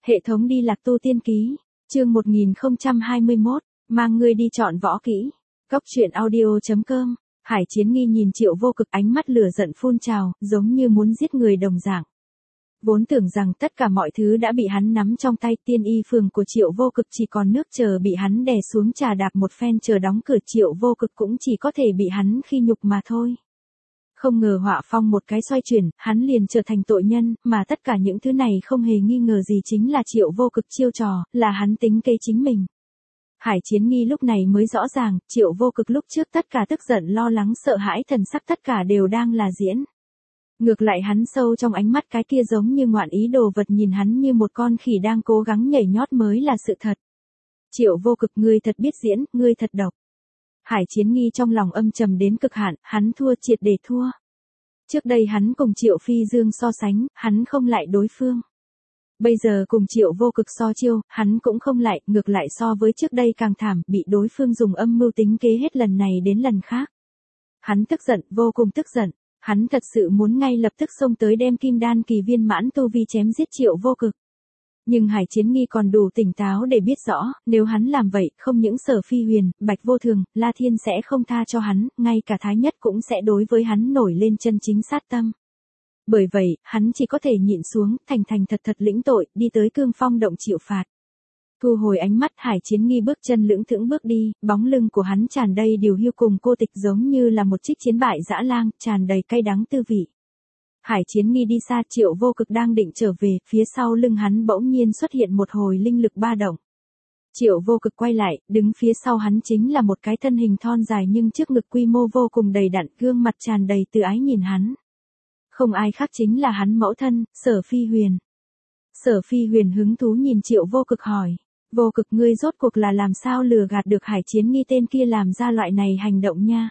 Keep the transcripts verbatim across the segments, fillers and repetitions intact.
Hệ thống đi lạc tu tiên ký, chương một nghìn không trăm hai mươi mốt, mang ngươi đi chọn võ kỹ. Cốc truyện audio.com, Hải Chiến Nghi nhìn Triệu Vô Cực ánh mắt lửa giận phun trào, giống như muốn giết người đồng dạng. Vốn tưởng rằng tất cả mọi thứ đã bị hắn nắm trong tay, tiên y phường của Triệu Vô Cực chỉ còn nước chờ bị hắn đè xuống trà đạp một phen chờ đóng cửa, Triệu Vô Cực cũng chỉ có thể bị hắn khi nhục mà thôi. Không ngờ họa phong một cái xoay chuyển, hắn liền trở thành tội nhân, mà tất cả những thứ này không hề nghi ngờ gì chính là Triệu Vô Cực chiêu trò, là hắn tính kế chính mình. Hải Chiến Nghi lúc này mới rõ ràng, Triệu Vô Cực lúc trước tất cả tức giận lo lắng sợ hãi thần sắc tất cả đều đang là diễn. Ngược lại hắn sâu trong ánh mắt cái kia giống như ngoạn ý đồ vật nhìn hắn như một con khỉ đang cố gắng nhảy nhót mới là sự thật. Triệu Vô Cực, ngươi thật biết diễn, ngươi thật độc. Hải Chiến Nghi trong lòng âm trầm đến cực hạn, hắn thua, triệt để thua. Trước đây hắn cùng Triệu Phi Dương so sánh, hắn không lại đối phương. Bây giờ cùng Triệu Vô Cực so chiêu, hắn cũng không lại, ngược lại so với trước đây càng thảm, bị đối phương dùng âm mưu tính kế hết lần này đến lần khác. Hắn tức giận, vô cùng tức giận, hắn thật sự muốn ngay lập tức xông tới đem kim đan kỳ viên mãn tu vi chém giết Triệu Vô Cực. Nhưng Hải Chiến Nghi còn đủ tỉnh táo để biết rõ, nếu hắn làm vậy, không những Sở Phi Huyền, Bạch Vô Thường, La Thiên sẽ không tha cho hắn, ngay cả Thái Nhất cũng sẽ đối với hắn nổi lên chân chính sát tâm. Bởi vậy, hắn chỉ có thể nhịn xuống, thành thành thật thật lĩnh tội, đi tới Cương Phong động chịu phạt. Thu hồi ánh mắt, Hải Chiến Nghi bước chân lưỡng thững bước đi, bóng lưng của hắn tràn đầy điều hiu cùng cô tịch, giống như là một trích chiến bại dã lang, tràn đầy cay đắng tư vị. Hải Chiến Nghi đi xa, Triệu Vô Cực đang định trở về, phía sau lưng hắn bỗng nhiên xuất hiện một hồi linh lực ba động. Triệu Vô Cực quay lại, đứng phía sau hắn chính là một cái thân hình thon dài nhưng trước ngực quy mô vô cùng đầy đặn, gương mặt tràn đầy từ ái nhìn hắn. Không ai khác chính là hắn mẫu thân, Sở Phi Huyền. Sở Phi Huyền hứng thú nhìn Triệu Vô Cực hỏi, Vô Cực, ngươi rốt cuộc là làm sao lừa gạt được Hải Chiến Nghi tên kia làm ra loại này hành động nha.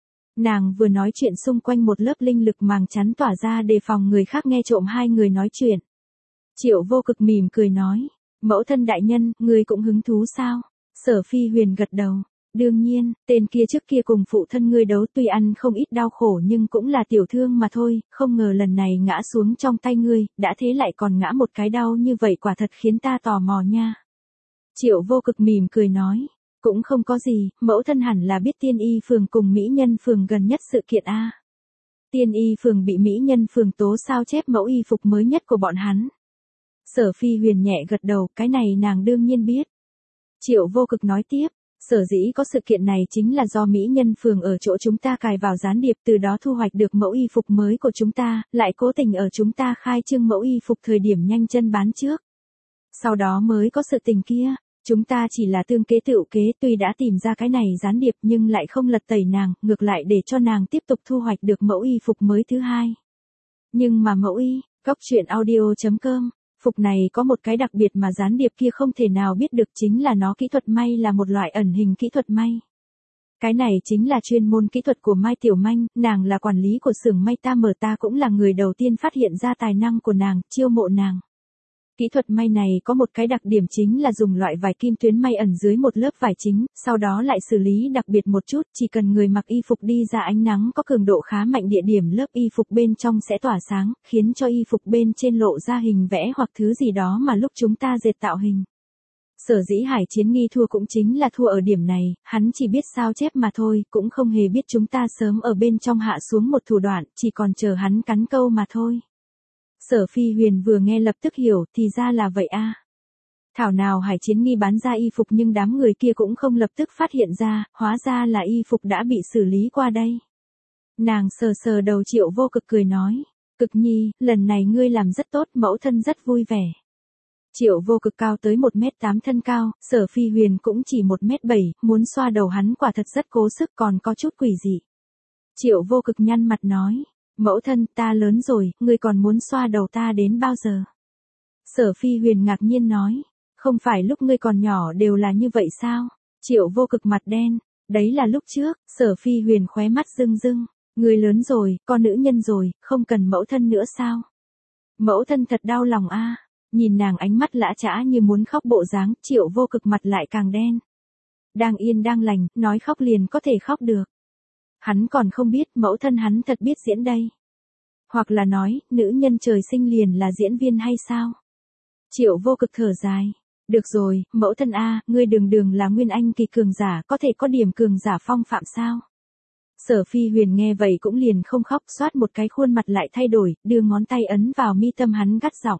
Nàng vừa nói chuyện xung quanh một lớp linh lực màng chắn tỏa ra đề phòng người khác nghe trộm hai người nói chuyện. Triệu Vô Cực mỉm cười nói, mẫu thân đại nhân, ngươi cũng hứng thú sao? Sở Phi Huyền gật đầu, đương nhiên, tên kia trước kia cùng phụ thân ngươi đấu tuy ăn không ít đau khổ nhưng cũng là tiểu thương mà thôi, không ngờ lần này ngã xuống trong tay ngươi, đã thế lại còn ngã một cái đau như vậy, quả thật khiến ta tò mò nha. Triệu Vô Cực mỉm cười nói, cũng không có gì, mẫu thân hẳn là biết tiên y phường cùng mỹ nhân phường gần nhất sự kiện a. Tiên y phường bị mỹ nhân phường tố sao chép mẫu y phục mới nhất của bọn hắn. Sở Phi Huyền nhẹ gật đầu, cái này nàng đương nhiên biết. Triệu Vô Cực nói tiếp, sở dĩ có sự kiện này chính là do mỹ nhân phường ở chỗ chúng ta cài vào gián điệp, từ đó thu hoạch được mẫu y phục mới của chúng ta, lại cố tình ở chúng ta khai trương mẫu y phục thời điểm nhanh chân bán trước. Sau đó mới có sự tình kia. Chúng ta chỉ là tương kế tựu kế, tuy đã tìm ra cái này gián điệp nhưng lại không lật tẩy nàng, ngược lại để cho nàng tiếp tục thu hoạch được mẫu y phục mới thứ hai. Nhưng mà mẫu y, Cốc truyện audio.com, phục này có một cái đặc biệt mà gián điệp kia không thể nào biết được, chính là nó kỹ thuật may là một loại ẩn hình kỹ thuật may. Cái này chính là chuyên môn kỹ thuật của Mai Tiểu Manh, nàng là quản lý của xưởng may ta mở, ta cũng là người đầu tiên phát hiện ra tài năng của nàng, chiêu mộ nàng. Kỹ thuật may này có một cái đặc điểm chính là dùng loại vải kim tuyến may ẩn dưới một lớp vải chính, sau đó lại xử lý đặc biệt một chút, chỉ cần người mặc y phục đi ra ánh nắng có cường độ khá mạnh, địa điểm lớp y phục bên trong sẽ tỏa sáng, khiến cho y phục bên trên lộ ra hình vẽ hoặc thứ gì đó mà lúc chúng ta dệt tạo hình. Sở dĩ Hải Chiến Nghi thua cũng chính là thua ở điểm này, hắn chỉ biết sao chép mà thôi, cũng không hề biết chúng ta sớm ở bên trong hạ xuống một thủ đoạn, chỉ còn chờ hắn cắn câu mà thôi. Sở Phi Huyền vừa nghe lập tức hiểu, thì ra là vậy a. Thảo nào Hải Chiến Nghi bán ra y phục nhưng đám người kia cũng không lập tức phát hiện ra, hóa ra là y phục đã bị xử lý qua đây. Nàng sờ sờ đầu, Triệu Vô Cực cười nói, Cực Nhi, lần này ngươi làm rất tốt, mẫu thân rất vui vẻ. Triệu Vô Cực cao tới một mét tám thân cao, Sở Phi Huyền cũng chỉ một mét bảy, muốn xoa đầu hắn quả thật rất cố sức, còn có chút quỷ dị. Triệu Vô Cực nhăn mặt nói, mẫu thân, ta lớn rồi, ngươi còn muốn xoa đầu ta đến bao giờ? Sở Phi Huyền ngạc nhiên nói, không phải lúc ngươi còn nhỏ đều là như vậy sao? Triệu Vô Cực mặt đen, đấy là lúc trước. Sở Phi Huyền khóe mắt rưng rưng, ngươi lớn rồi, con nữ nhân rồi, không cần mẫu thân nữa sao? Mẫu thân thật đau lòng a. Nhìn nàng ánh mắt lã chã như muốn khóc bộ dáng, Triệu Vô Cực mặt lại càng đen. Đang yên đang lành, nói khóc liền có thể khóc được. Hắn còn không biết mẫu thân hắn thật biết diễn đây. Hoặc là nói, nữ nhân trời sinh liền là diễn viên hay sao? Triệu Vô Cực thở dài. Được rồi, mẫu thân a, ngươi đường đường là nguyên anh kỳ cường giả, có thể có điểm cường giả phong phạm sao? Sở Phi Huyền nghe vậy cũng liền không khóc, xoát một cái khuôn mặt lại thay đổi, đưa ngón tay ấn vào mi tâm hắn gắt giọng.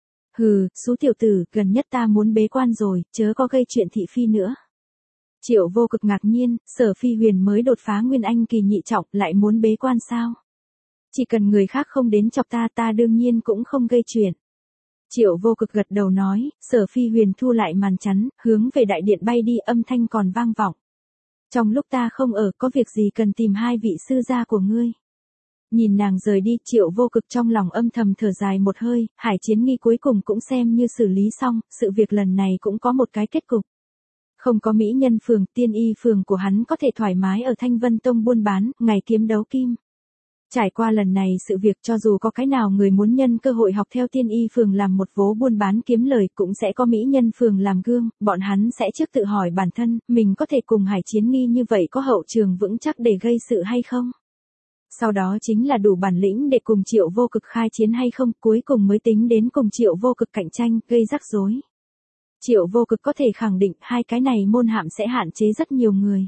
Hừ, xú tiểu tử, gần nhất ta muốn bế quan rồi, chớ có gây chuyện thị phi nữa. Triệu Vô Cực ngạc nhiên, Sở Phi Huyền mới đột phá nguyên anh kỳ nhị trọng, lại muốn bế quan sao? Chỉ cần người khác không đến chọc ta, ta đương nhiên cũng không gây chuyện. Triệu Vô Cực gật đầu nói, Sở Phi Huyền thu lại màn chắn, hướng về đại điện bay đi, âm thanh còn vang vọng. Trong lúc ta không ở, có việc gì cần tìm hai vị sư gia của ngươi. Nhìn nàng rời đi, Triệu Vô Cực trong lòng âm thầm thở dài một hơi, Hải Chiến Nghi cuối cùng cũng xem như xử lý xong, sự việc lần này cũng có một cái kết cục. Không có mỹ nhân phường, tiên y phường của hắn có thể thoải mái ở Thanh Vân Tông buôn bán, ngày kiếm đấu kim. Trải qua lần này sự việc, cho dù có cái nào người muốn nhân cơ hội học theo tiên y phường làm một vố buôn bán kiếm lời, cũng sẽ có mỹ nhân phường làm gương, bọn hắn sẽ trước tự hỏi bản thân, mình có thể cùng Hải Chiến Nghi như vậy có hậu trường vững chắc để gây sự hay không? Sau đó chính là đủ bản lĩnh để cùng Triệu Vô Cực khai chiến hay không, cuối cùng mới tính đến cùng Triệu Vô Cực cạnh tranh, gây rắc rối. Triệu Vô Cực có thể khẳng định hai cái này môn hạm sẽ hạn chế rất nhiều người.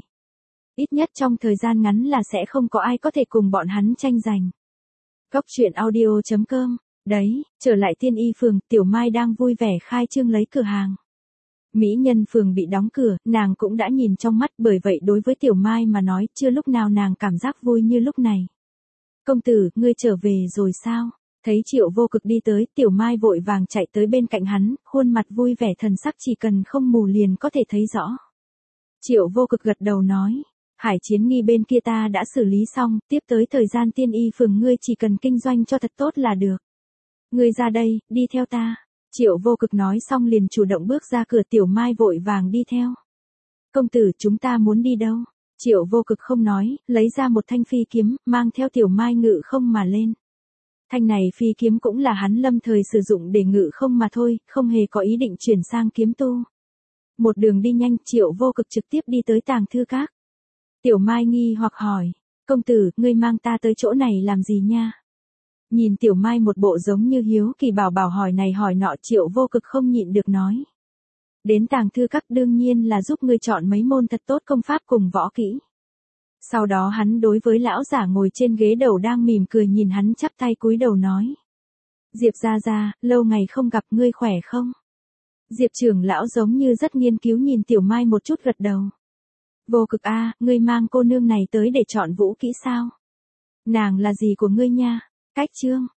Ít nhất trong thời gian ngắn là sẽ không có ai có thể cùng bọn hắn tranh giành. Góc truyện audio chấm com, đấy, trở lại tiên y phường, Tiểu Mai đang vui vẻ khai trương lấy cửa hàng. Mỹ nhân phường bị đóng cửa, nàng cũng đã nhìn trong mắt, bởi vậy đối với Tiểu Mai mà nói, chưa lúc nào nàng cảm giác vui như lúc này. Công tử, ngươi trở về rồi sao? Thấy Triệu Vô Cực đi tới, Tiểu Mai vội vàng chạy tới bên cạnh hắn, khuôn mặt vui vẻ thần sắc chỉ cần không mù liền có thể thấy rõ. Triệu Vô Cực gật đầu nói, Hải Chiến Nghi bên kia ta đã xử lý xong, tiếp tới thời gian tiên y phường ngươi chỉ cần kinh doanh cho thật tốt là được. Ngươi ra đây, đi theo ta. Triệu Vô Cực nói xong liền chủ động bước ra cửa, Tiểu Mai vội vàng đi theo. Công tử, chúng ta muốn đi đâu? Triệu Vô Cực không nói, lấy ra một thanh phi kiếm, mang theo Tiểu Mai ngự không mà lên. Thanh này phi kiếm cũng là hắn lâm thời sử dụng để ngự không mà thôi, không hề có ý định chuyển sang kiếm tu. Một đường đi nhanh, Triệu Vô Cực trực tiếp đi tới Tàng Thư Các. Tiểu Mai nghi hoặc hỏi, công tử, ngươi mang ta tới chỗ này làm gì nha? Nhìn Tiểu Mai một bộ giống như hiếu kỳ bảo bảo hỏi này hỏi nọ, Triệu Vô Cực không nhịn được nói. Đến Tàng Thư Các đương nhiên là giúp ngươi chọn mấy môn thật tốt công pháp cùng võ kỹ. Sau đó hắn đối với lão giả ngồi trên ghế đầu đang mỉm cười nhìn hắn chắp tay cúi đầu nói. Diệp gia gia, lâu ngày không gặp, ngươi khỏe không? Diệp trưởng lão giống như rất nghiên cứu nhìn Tiểu Mai một chút gật đầu. Vô Cực a, ngươi mang cô nương này tới để chọn vũ kỹ sao? Nàng là gì của ngươi nha? Cách chương,